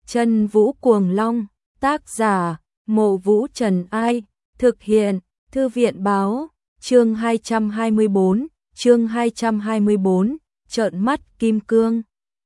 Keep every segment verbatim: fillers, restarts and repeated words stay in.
Chân Vũ Cuồng Long, tác giả, Mộ Vũ Trần Ai, thực hiện, Thư viện Báo, chương hai trăm hai mươi bốn, chương hai trăm hai mươi bốn, trợn mắt kim cương.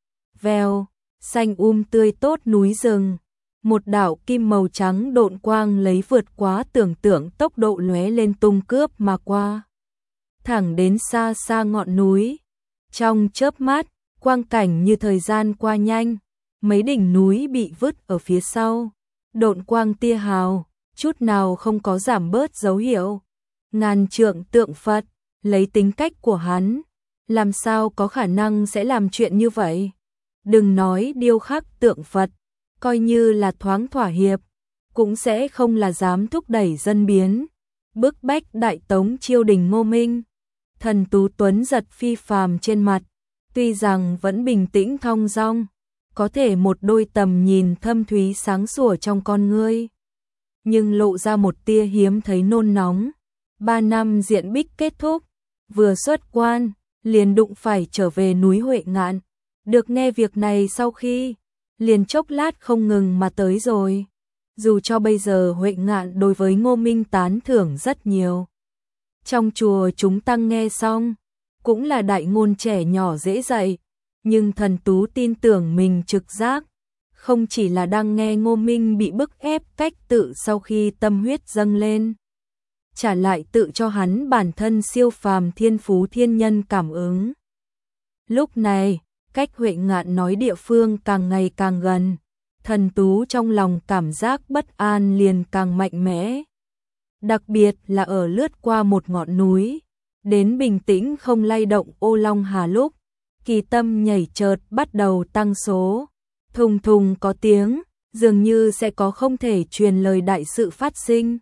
Vèo, xanh um tươi tốt núi rừng, một đạo kim màu trắng độn quang lấy vượt quá tưởng tượng tốc độ lóe lên tung cướp mà qua. Thẳng đến xa xa ngọn núi, trong chớp mắt, quang cảnh như thời gian qua nhanh, mấy đỉnh núi bị vứt ở phía sau, độn quang tia hào, chút nào không có giảm bớt dấu hiệu. Ngàn trượng tượng Phật, lấy tính cách của hắn, làm sao có khả năng sẽ làm chuyện như vậy? Đừng nói điêu khắc tượng Phật, coi như là thoáng thỏa hiệp, cũng sẽ không là dám thúc đẩy dân biến, bức bách đại tống triều đình Ngô Minh. Thần Tú Tuấn giật phi phàm trên mặt, tuy rằng vẫn bình tĩnh thong dong, có thể một đôi tầm nhìn thâm thúy sáng sủa trong con ngươi, nhưng lộ ra một tia hiếm thấy nôn nóng. Ba năm diện bích kết thúc, vừa xuất quan, liền đụng phải trở về núi Huệ Ngạn. Được nghe việc này sau khi, liền chốc lát không ngừng mà tới rồi. Dù cho bây giờ Huệ Ngạn đối với Ngô Minh tán thưởng rất nhiều. Trong chùa chúng tăng nghe xong, cũng là đại ngôn trẻ nhỏ dễ dạy, nhưng Thần Tú tin tưởng mình trực giác, không chỉ là đang nghe Ngô Minh bị bức ép cách tự sau khi tâm huyết dâng lên, trả lại tự cho hắn bản thân siêu phàm thiên phú thiên nhân cảm ứng. Lúc này, cách Huệ Ngạn nói địa phương càng ngày càng gần, Thần Tú trong lòng cảm giác bất an liền càng mạnh mẽ. Đặc biệt là ở lướt qua một ngọn núi, đến bình tĩnh không lay động Ô Long Hà lúc, kỳ tâm nhảy chợt bắt đầu tăng số, thùng thùng có tiếng, dường như sẽ có không thể truyền lời đại sự phát sinh.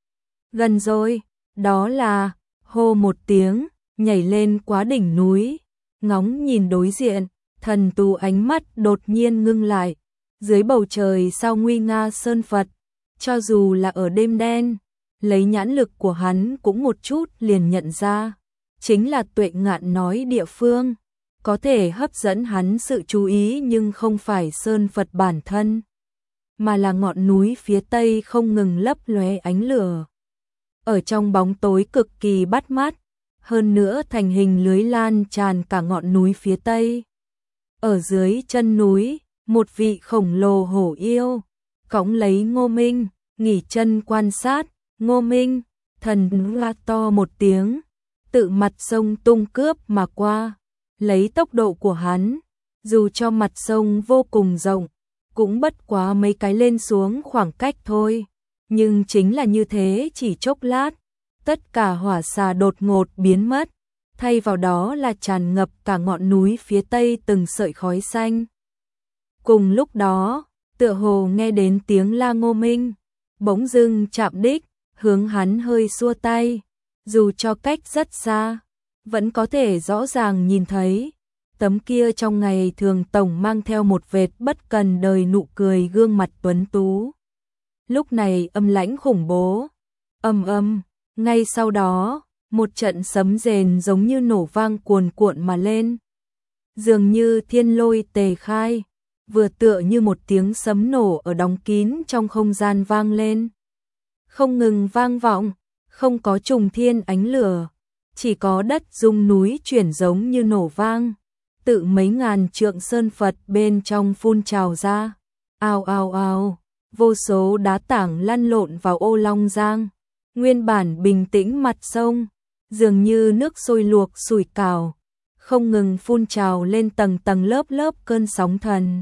Gần rồi, đó là, hô một tiếng, nhảy lên quá đỉnh núi, ngóng nhìn đối diện, Thần Tú ánh mắt đột nhiên ngưng lại, dưới bầu trời sao nguy nga sơn Phật, cho dù là ở đêm đen, lấy nhãn lực của hắn cũng một chút liền nhận ra, chính là Tuệ Ngạn nói địa phương, có thể hấp dẫn hắn sự chú ý nhưng không phải sơn Phật bản thân, mà là ngọn núi phía tây không ngừng lấp lóe ánh lửa. Ở trong bóng tối cực kỳ bắt mắt, hơn nữa thành hình lưới lan tràn cả ngọn núi phía tây. Ở dưới chân núi, một vị khổng lồ hổ yêu, cõng lấy Ngô Minh, nghỉ chân quan sát. Ngô Minh, thần la to một tiếng, tự mặt sông tung cướp mà qua, lấy tốc độ của hắn, dù cho mặt sông vô cùng rộng, cũng bất quá mấy cái lên xuống khoảng cách thôi, nhưng chính là như thế chỉ chốc lát, tất cả hỏa xà đột ngột biến mất, thay vào đó là tràn ngập cả ngọn núi phía tây từng sợi khói xanh. Cùng lúc đó, tựa hồ nghe đến tiếng la Ngô Minh, bỗng dưng chạm đích, hướng hắn hơi xua tay, dù cho cách rất xa, vẫn có thể rõ ràng nhìn thấy, tấm kia trong ngày thường tổng mang theo một vệt bất cần đời nụ cười gương mặt tuấn tú. Lúc này âm lãnh khủng bố, âm âm, ngay sau đó, một trận sấm rền giống như nổ vang cuồn cuộn mà lên. Dường như thiên lôi tề khai, vừa tựa như một tiếng sấm nổ ở đóng kín trong không gian vang lên. Không ngừng vang vọng, không có trùng thiên ánh lửa, chỉ có đất rung núi chuyển giống như nổ vang, tự mấy ngàn trượng sơn Phật bên trong phun trào ra, ào ào ào, vô số đá tảng lăn lộn vào Ô Long Giang, nguyên bản bình tĩnh mặt sông, dường như nước sôi luộc sủi cảo, không ngừng phun trào lên tầng tầng lớp lớp cơn sóng thần.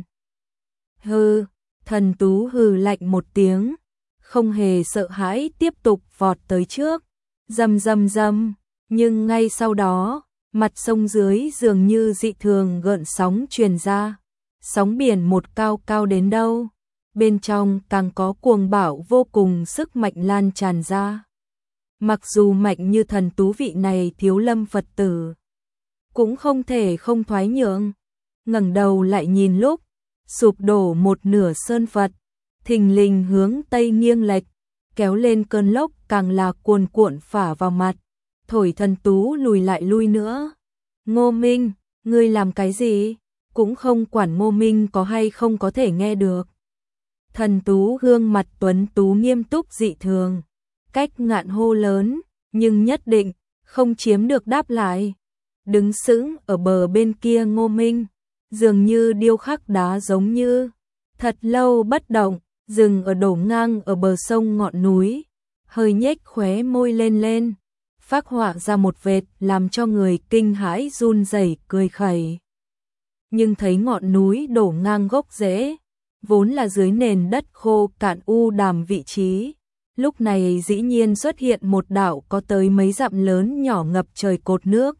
Hừ, Thần Tú hừ lạnh một tiếng, không hề sợ hãi tiếp tục vọt tới trước, rầm rầm rầm, nhưng ngay sau đó, mặt sông dưới dường như dị thường gợn sóng truyền ra, sóng biển một cao cao đến đâu, bên trong càng có cuồng bạo vô cùng sức mạnh lan tràn ra. Mặc dù mạnh như Thần Tú vị này thiếu lâm Phật tử, cũng không thể không thoái nhượng, ngẩng đầu lại nhìn lúc, sụp đổ một nửa sơn Phật, thình lình hướng tây nghiêng lệch, kéo lên cơn lốc càng là cuồn cuộn phả vào mặt, thổi Thần Tú lùi lại lui nữa. Ngô Minh, ngươi làm cái gì? Cũng không quản Ngô Minh có hay không có thể nghe được, Thần Tú gương mặt tuấn tú nghiêm túc dị thường, cách ngạn hô lớn, nhưng nhất định không chiếm được đáp lại. Đứng sững ở bờ bên kia Ngô Minh, dường như điêu khắc đá giống như, thật lâu bất động, dừng ở đổ ngang ở bờ sông ngọn núi, hơi nhếch khóe môi lên lên, phác họa ra một vệt làm cho người kinh hãi run rẩy cười khẩy. Nhưng thấy ngọn núi đổ ngang gốc rễ, vốn là dưới nền đất khô cạn u đàm vị trí, lúc này dĩ nhiên xuất hiện một đạo có tới mấy dặm lớn nhỏ ngập trời cột nước.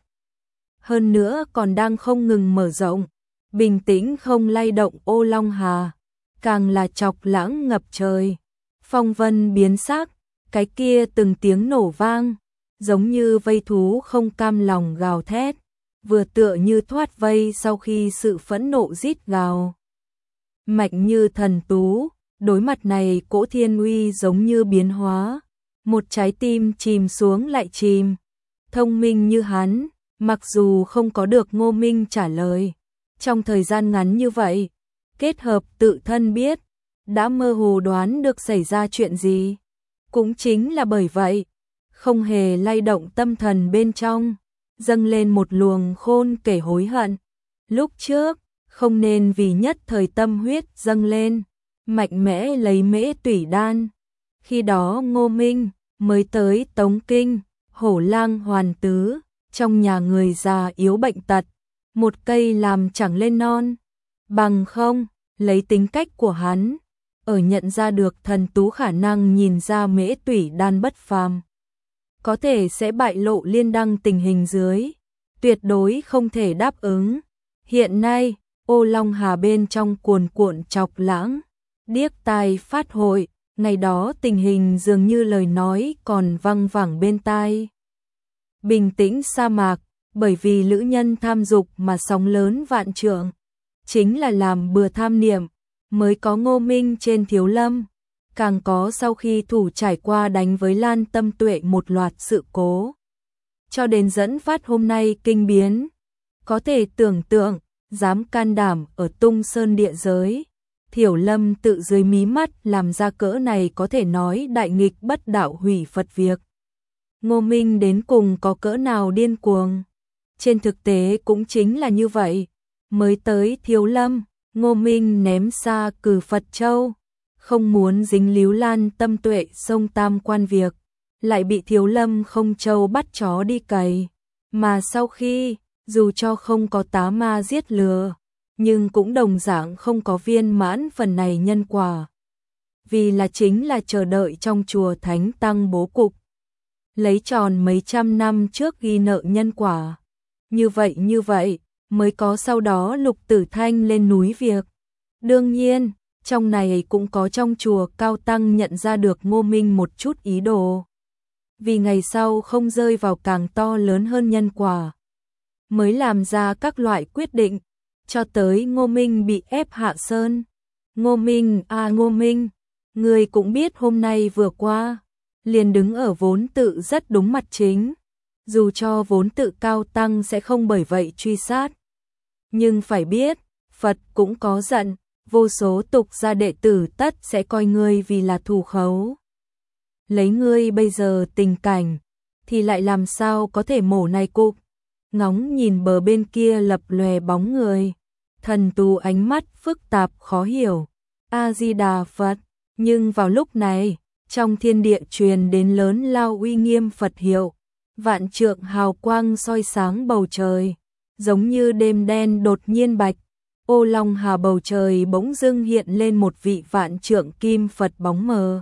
Hơn nữa còn đang không ngừng mở rộng, bình tĩnh không lay động ô Long Hà, càng là chọc lãng ngập trời. Phong vân biến sắc, cái kia từng tiếng nổ vang, giống như vây thú không cam lòng gào thét, vừa tựa như thoát vây sau khi sự phẫn nộ rít gào. Mạnh như Thần Tú, đối mặt này cỗ thiên uy giống như biến hóa, một trái tim chìm xuống lại chìm. Thông minh như hắn, mặc dù không có được Ngô Minh trả lời, trong thời gian ngắn như vậy, kết hợp tự thân biết, đã mơ hồ đoán được xảy ra chuyện gì. Cũng chính là bởi vậy, không hề lay động tâm thần bên trong, dâng lên một luồng khôn kể hối hận. Lúc trước, không nên vì nhất thời tâm huyết dâng lên, mạnh mẽ lấy mễ tủy đan. Khi đó Ngô Minh mới tới Tống Kinh, hổ lang hoàn tứ, trong nhà người già yếu bệnh tật, một cây làm chẳng lên non. Bằng không, lấy tính cách của hắn, ở nhận ra được Thần Tú khả năng nhìn ra mễ tủy đan bất phàm, có thể sẽ bại lộ liên đăng tình hình dưới, tuyệt đối không thể đáp ứng. Hiện nay, ô Long Hà bên trong cuồn cuộn chọc lãng, điếc tai phát hội, ngày đó tình hình dường như lời nói còn văng vẳng bên tai. Bình tĩnh sa mạc, bởi vì lữ nhân tham dục mà sóng lớn vạn trượng, chính là làm bừa tham niệm, mới có Ngô Minh trên Thiếu Lâm, càng có sau khi thủ trải qua đánh với Lan Tâm Tuệ một loạt sự cố, cho đến dẫn phát hôm nay kinh biến. Có thể tưởng tượng, dám can đảm ở Tung Sơn địa giới, Thiểu Lâm tự dưới mí mắt làm ra cỡ này có thể nói đại nghịch bất đạo hủy Phật việc. Ngô Minh đến cùng có cỡ nào điên cuồng? Trên thực tế cũng chính là như vậy. Mới tới Thiếu Lâm, Ngô Minh ném xa cử Phật Châu, không muốn dính líu Lan Tâm Tuệ sông Tam Quan việc, lại bị Thiếu Lâm không châu bắt chó đi cày. Mà sau khi, dù cho không có tá ma giết lừa, nhưng cũng đồng dạng không có viên mãn phần này nhân quả. Vì là chính là chờ đợi trong chùa Thánh Tăng bố cục, lấy tròn mấy trăm năm trước ghi nợ nhân quả. Như vậy như vậy, mới có sau đó Lục Tử Thanh lên núi việc. Đương nhiên, trong này cũng có trong chùa Cao Tăng nhận ra được Ngô Minh một chút ý đồ. Vì ngày sau không rơi vào càng to lớn hơn nhân quả, mới làm ra các loại quyết định, cho tới Ngô Minh bị ép hạ sơn. Ngô Minh, à Ngô Minh, người cũng biết hôm nay vừa qua, liền đứng ở vốn tự rất đúng mặt chính, dù cho vốn tự Cao Tăng sẽ không bởi vậy truy sát. Nhưng phải biết, Phật cũng có giận, vô số tục gia đệ tử tất sẽ coi ngươi vì là thù khấu. Lấy ngươi bây giờ tình cảnh, thì lại làm sao có thể mổ này cục. Ngóng nhìn bờ bên kia lập lòe bóng người, Thần Tú ánh mắt phức tạp khó hiểu. A-di-đà Phật. Nhưng vào lúc này, trong thiên địa truyền đến lớn lao uy nghiêm Phật hiệu, vạn trượng hào quang soi sáng bầu trời, giống như đêm đen đột nhiên bạch. Ô Long Hà bầu trời bỗng dưng hiện lên một vị vạn trượng kim Phật bóng mờ.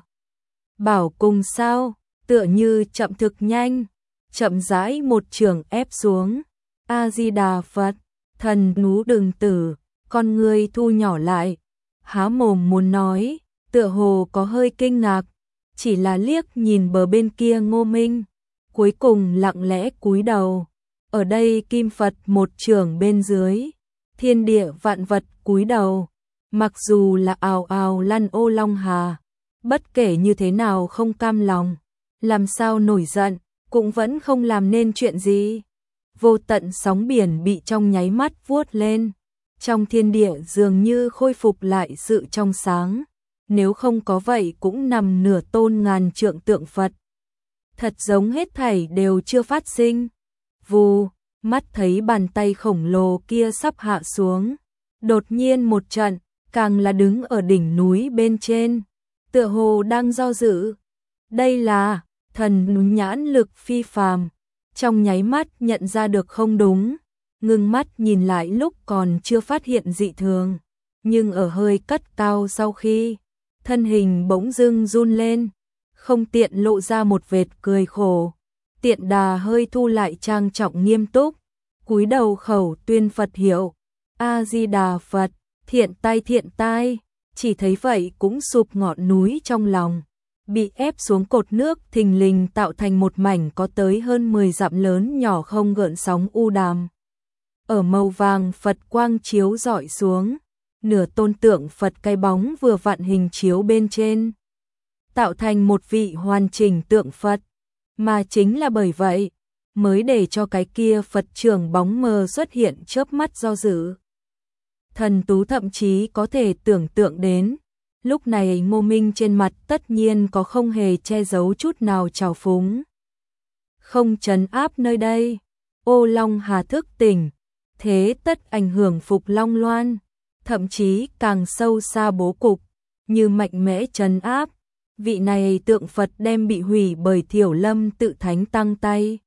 Bảo cùng sao, tựa như chậm thực nhanh, chậm rãi một trường ép xuống. A-di-đà Phật. Thần Tú đừng tử, con người thu nhỏ lại, há mồm muốn nói, tựa hồ có hơi kinh ngạc, chỉ là liếc nhìn bờ bên kia Ngô Minh, cuối cùng lặng lẽ cúi đầu. Ở đây kim Phật một trường bên dưới, thiên địa vạn vật cúi đầu, mặc dù là ào ào lăn ô Long Hà, bất kể như thế nào không cam lòng, làm sao nổi giận, cũng vẫn không làm nên chuyện gì. Vô tận sóng biển bị trong nháy mắt vuốt lên, trong thiên địa dường như khôi phục lại sự trong sáng, nếu không có vậy cũng nằm nửa tôn ngàn trượng tượng Phật. Thật giống hết thảy đều chưa phát sinh. Vù, mắt thấy bàn tay khổng lồ kia sắp hạ xuống. Đột nhiên một trận, càng là đứng ở đỉnh núi bên trên, tựa hồ đang do dự. Đây là thần nhãn lực phi phàm, trong nháy mắt nhận ra được không đúng, ngưng mắt nhìn lại lúc còn chưa phát hiện dị thường, nhưng ở hơi cất cao sau khi, thân hình bỗng dưng run lên, không tiện lộ ra một vệt cười khổ, tiện đà hơi thu lại trang trọng nghiêm túc, cúi đầu khẩu tuyên Phật hiệu, A-di-đà Phật, thiện tai thiện tai, chỉ thấy vậy cũng sụp ngọn núi trong lòng, bị ép xuống cột nước thình lình tạo thành một mảnh có tới hơn mười dặm lớn nhỏ không gợn sóng u đàm. Ở màu vàng Phật quang chiếu rọi xuống, nửa tôn tượng Phật cái bóng vừa vặn hình chiếu bên trên, tạo thành một vị hoàn chỉnh tượng Phật, mà chính là bởi vậy mới để cho cái kia Phật trưởng bóng mờ xuất hiện chớp mắt do dự. Thần Tú thậm chí có thể tưởng tượng đến, lúc này Ngô Minh trên mặt tất nhiên có không hề che giấu chút nào trào phúng. Không trấn áp nơi đây, Ô Long Hà thức tỉnh, thế tất ảnh hưởng Phục Long Loan, thậm chí càng sâu xa bố cục, như mạnh mẽ trấn áp, vị này tượng Phật đem bị hủy bởi Thiểu Lâm tự thánh tăng tay.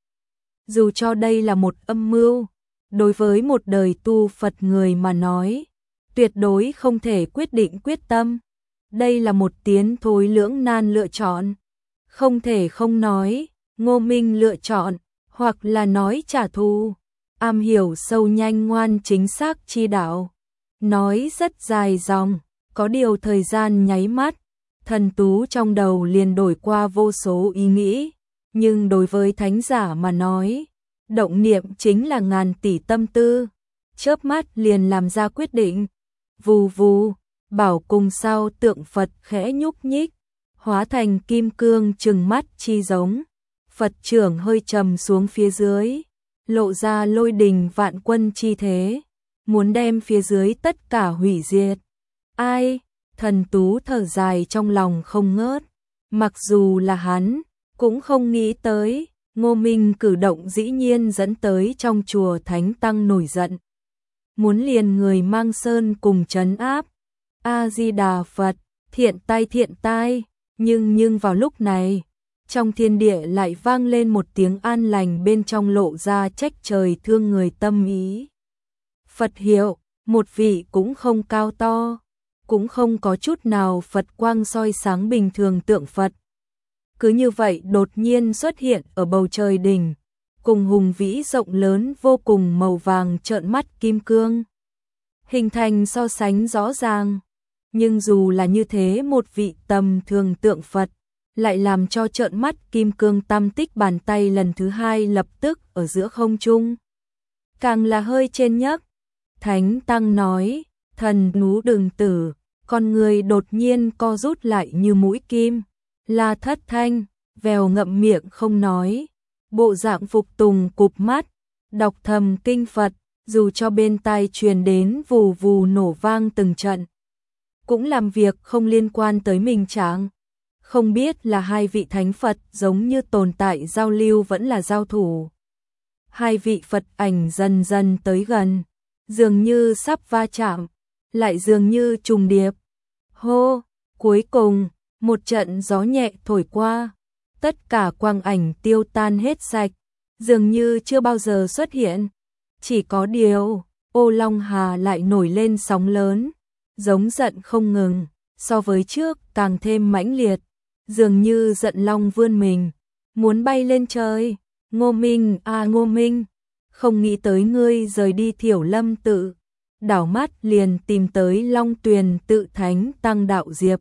Dù cho đây là một âm mưu, đối với một đời tu Phật người mà nói, tuyệt đối không thể quyết định quyết tâm. Đây là một tiến thối lưỡng nan lựa chọn. Không thể không nói, Ngô Minh lựa chọn, hoặc là nói trả thù, am hiểu sâu nhanh ngoan chính xác chi đạo. Nói rất dài dòng, có điều thời gian nháy mắt, Thần Tú trong đầu liền đổi qua vô số ý nghĩ, nhưng đối với thánh giả mà nói, động niệm chính là ngàn tỷ tâm tư, chớp mắt liền làm ra quyết định. Vù vù, bảo cùng sau tượng Phật khẽ nhúc nhích, hóa thành kim cương trừng mắt chi giống. Phật trưởng hơi trầm xuống phía dưới, lộ ra lôi đình vạn quân chi thế, muốn đem phía dưới tất cả hủy diệt. Ai? Thần Tú thở dài trong lòng không ngớt, mặc dù là hắn, cũng không nghĩ tới, Ngô Minh cử động dĩ nhiên dẫn tới trong chùa Thánh Tăng nổi giận. Muốn liền người mang sơn cùng trấn áp. A-di-đà Phật, thiện tai thiện tai, nhưng nhưng vào lúc này, trong thiên địa lại vang lên một tiếng an lành bên trong lộ ra trách trời thương người tâm ý. Phật hiệu, một vị cũng không cao to, cũng không có chút nào Phật quang soi sáng bình thường tượng Phật. Cứ như vậy đột nhiên xuất hiện ở bầu trời đỉnh, cùng hùng vĩ rộng lớn vô cùng màu vàng trợn mắt kim cương. Hình thành so sánh rõ ràng, nhưng dù là như thế một vị tầm thường tượng Phật, lại làm cho trợn mắt kim cương tam tích bàn tay lần thứ hai lập tức ở giữa không trung. Càng là hơi trên nhấc, Thánh Tăng nói, thần nú đừng tử, con người đột nhiên co rút lại như mũi kim, là Thất Thanh, vèo ngậm miệng không nói, bộ dạng phục tùng cụp mắt, đọc thầm kinh Phật, dù cho bên tai truyền đến vù vù nổ vang từng trận. Cũng làm việc không liên quan tới mình chẳng. Không biết là hai vị thánh Phật giống như tồn tại giao lưu vẫn là giao thủ. Hai vị Phật ảnh dần dần tới gần, dường như sắp va chạm, lại dường như trùng điệp. Hô, cuối cùng, một trận gió nhẹ thổi qua, tất cả quang ảnh tiêu tan hết sạch, dường như chưa bao giờ xuất hiện. Chỉ có điều, Ô Long Hà lại nổi lên sóng lớn, giống giận không ngừng, so với trước càng thêm mãnh liệt, dường như giận long vươn mình, muốn bay lên trời. Ngô Minh à Ngô Minh, không nghĩ tới ngươi rời đi Thiểu Lâm tự, đảo mắt liền tìm tới Long Tuyền tự thánh tăng đạo diệp.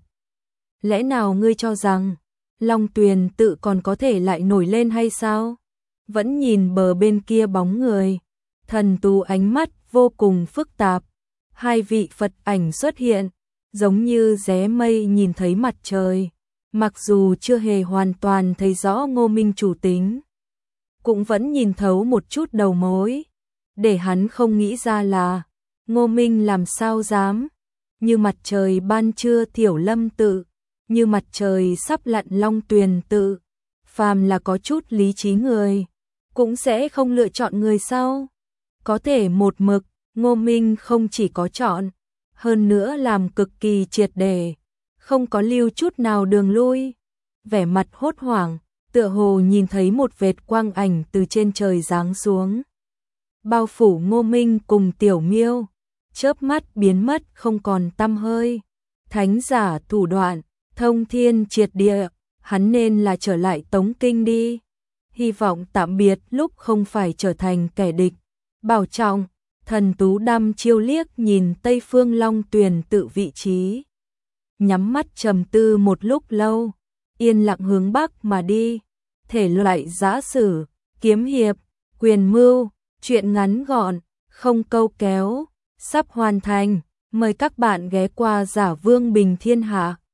Lẽ nào ngươi cho rằng Long Tuyền tự còn có thể lại nổi lên hay sao? Vẫn nhìn bờ bên kia bóng người, Thần Tú ánh mắt vô cùng phức tạp. Hai vị Phật ảnh xuất hiện, giống như ré mây nhìn thấy mặt trời. Mặc dù chưa hề hoàn toàn thấy rõ Ngô Minh chủ tính, cũng vẫn nhìn thấu một chút đầu mối. Để hắn không nghĩ ra là Ngô Minh làm sao dám như mặt trời ban trưa Tiểu Lâm tự, như mặt trời sắp lặn Long Tuyền tự. Phàm là có chút lý trí người, cũng sẽ không lựa chọn người sau. Có thể một mực, Ngô Minh không chỉ có chọn, hơn nữa làm cực kỳ triệt để, không có lưu chút nào đường lui. Vẻ mặt hốt hoảng, tựa hồ nhìn thấy một vệt quang ảnh từ trên trời giáng xuống, bao phủ Ngô Minh cùng Tiểu Miêu, chớp mắt biến mất không còn tăm hơi. Thánh giả thủ đoạn, thông thiên triệt địa, hắn nên là trở lại Tống Kinh đi. Hy vọng tạm biệt lúc không phải trở thành kẻ địch. Bảo trọng. Thần Tú đăm chiêu liếc nhìn Tây Phương Long Tuyền tự vị trí, nhắm mắt trầm tư một lúc lâu, yên lặng hướng bắc mà đi. Thể loại giã sử, kiếm hiệp, quyền mưu, truyện ngắn gọn, không câu kéo, sắp hoàn thành. Mời các bạn ghé qua Giả Vương Bình Thiên Hạ.